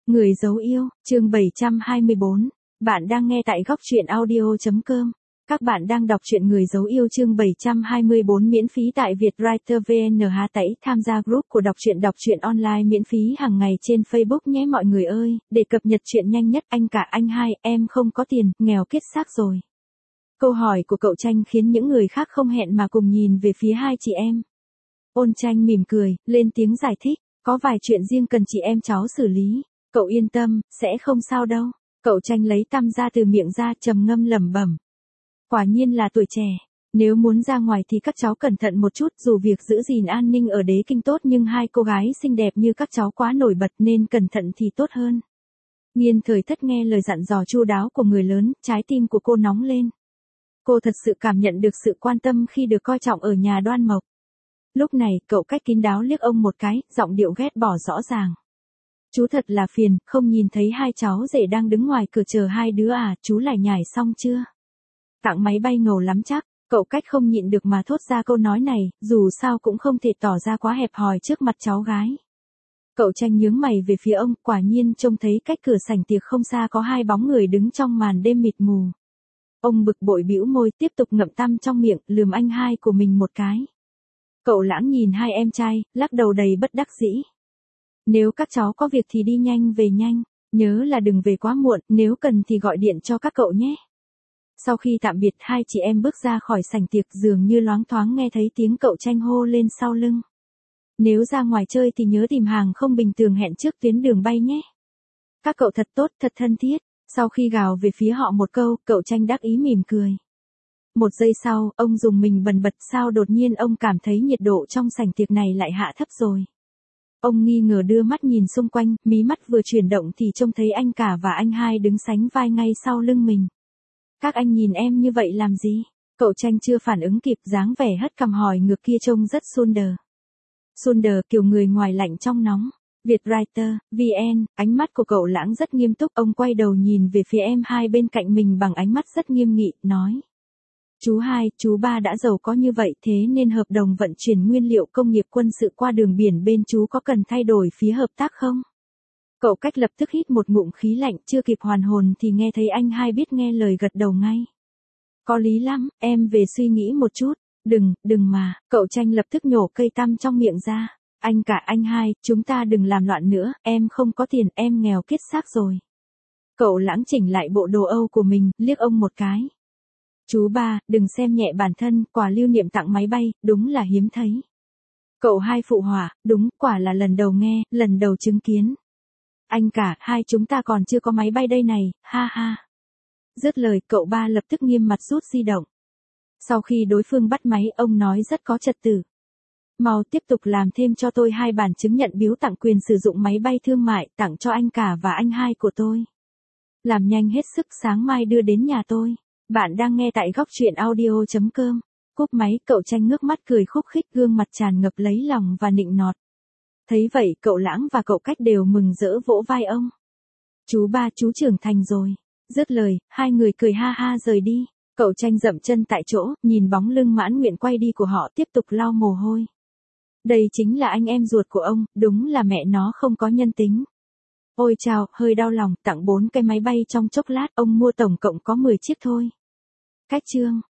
Người dấu yêu, chương 724. Bạn đang nghe tại góc truyện audio.com. Các bạn đang đọc truyện Người dấu yêu chương 724 miễn phí tại Vietwriter VN. Hãy tham gia group của đọc truyện online miễn phí hàng ngày trên Facebook nhé mọi người ơi, để cập nhật truyện nhanh nhất. Anh cả anh hai, em không có tiền, nghèo kiết xác rồi. Câu hỏi của cậu Tranh khiến những người khác không hẹn mà cùng nhìn về phía hai chị em. Ôn Tranh mỉm cười, lên tiếng giải thích, có vài chuyện riêng cần chị em cháu xử lý. Cậu yên tâm, sẽ không sao đâu. Cậu Tranh lấy tăm ra từ miệng ra trầm ngâm lẩm bẩm. Quả nhiên là tuổi trẻ. Nếu muốn ra ngoài thì các cháu cẩn thận một chút, dù việc giữ gìn an ninh ở Đế Kinh tốt nhưng hai cô gái xinh đẹp như các cháu quá nổi bật nên cẩn thận thì tốt hơn. Nghiên Thời Thất nghe lời dặn dò chu đáo của người lớn, trái tim của cô nóng lên. Cô thật sự cảm nhận được sự quan tâm khi được coi trọng ở nhà Đoan Mộc. Lúc này, cậu Cách kín đáo liếc ông một cái, giọng điệu ghét bỏ rõ ràng. Chú thật là phiền, không nhìn thấy hai cháu rể đang đứng ngoài cửa chờ hai đứa à, chú lại nhảy xong chưa? Tặng máy bay ngầu lắm chắc, cậu Cách không nhịn được mà thốt ra câu nói này, dù sao cũng không thể tỏ ra quá hẹp hòi trước mặt cháu gái. Cậu Tranh nhướng mày về phía ông, quả nhiên trông thấy cách cửa sảnh tiệc không xa có hai bóng người đứng trong màn đêm mịt mù. Ông bực bội bĩu môi, tiếp tục ngậm tăm trong miệng, lườm anh hai của mình một cái. Cậu Lãng nhìn hai em trai, lắc đầu đầy bất đắc dĩ. Nếu các cháu có việc thì đi nhanh về nhanh, nhớ là đừng về quá muộn, nếu cần thì gọi điện cho các cậu nhé. Sau khi tạm biệt hai chị em bước ra khỏi sảnh tiệc, dường như loáng thoáng nghe thấy tiếng cậu Tranh hô lên sau lưng. Nếu ra ngoài chơi thì nhớ tìm hàng không bình thường hẹn trước tuyến đường bay nhé. Các cậu thật tốt, thật thân thiết. Sau khi gào về phía họ một câu, cậu Tranh đắc ý mỉm cười. Một giây sau, ông dùng mình bần bật, sao đột nhiên ông cảm thấy nhiệt độ trong sảnh tiệc này lại hạ thấp rồi. Ông nghi ngờ đưa mắt nhìn xung quanh, mí mắt vừa chuyển động thì trông thấy anh cả và anh hai đứng sánh vai ngay sau lưng mình. Các anh nhìn em như vậy làm gì? Cậu Tranh chưa phản ứng kịp, dáng vẻ hất cằm hỏi ngược kia trông rất sunder. Sunder kiểu người ngoài lạnh trong nóng. Vietwriter, VN, ánh mắt của cậu Lãng rất nghiêm túc, ông quay đầu nhìn về phía em hai bên cạnh mình bằng ánh mắt rất nghiêm nghị, nói. Chú hai, chú ba đã giàu có như vậy thế nên hợp đồng vận chuyển nguyên liệu công nghiệp quân sự qua đường biển bên chú có cần thay đổi phía hợp tác không? Cậu Cách lập tức hít một ngụm khí lạnh, chưa kịp hoàn hồn thì nghe thấy anh hai biết nghe lời gật đầu ngay. Có lý lắm, em về suy nghĩ một chút, đừng mà, cậu Tranh lập tức nhổ cây tăm trong miệng ra. Anh cả anh hai, chúng ta đừng làm loạn nữa, em không có tiền, em nghèo kiết xác rồi. Cậu Lãng chỉnh lại bộ đồ Âu của mình, liếc ông một cái. Chú ba, đừng xem nhẹ bản thân, quà lưu niệm tặng máy bay, đúng là hiếm thấy. Cậu hai phụ họa, đúng, quả là lần đầu nghe, lần đầu chứng kiến. Anh cả, hai chúng ta còn chưa có máy bay đây này, ha ha. Dứt lời, cậu ba lập tức nghiêm mặt rút di động. Sau khi đối phương bắt máy, ông nói rất có trật tự. Mau tiếp tục làm thêm cho tôi 2 bản chứng nhận biếu tặng quyền sử dụng máy bay thương mại tặng cho anh cả và anh hai của tôi. Làm nhanh hết sức, sáng mai đưa đến nhà tôi. Bạn đang nghe tại góc truyện audio.com. Cúp máy, cậu Tranh ngước mắt cười khúc khích, gương mặt tràn ngập lấy lòng và nịnh nọt. Thấy vậy, cậu Lãng và cậu Cách đều mừng rỡ vỗ vai ông. Chú ba, chú trưởng thành rồi. Dứt lời, hai người cười ha ha rời đi. Cậu Tranh dậm chân tại chỗ, nhìn bóng lưng mãn nguyện quay đi của họ tiếp tục lau mồ hôi. Đây chính là anh em ruột của ông, đúng là mẹ nó không có nhân tính. Ôi chao, hơi đau lòng, tặng 4 cái máy bay trong chốc lát, ông mua tổng cộng có 10 chiếc thôi. Cách chương.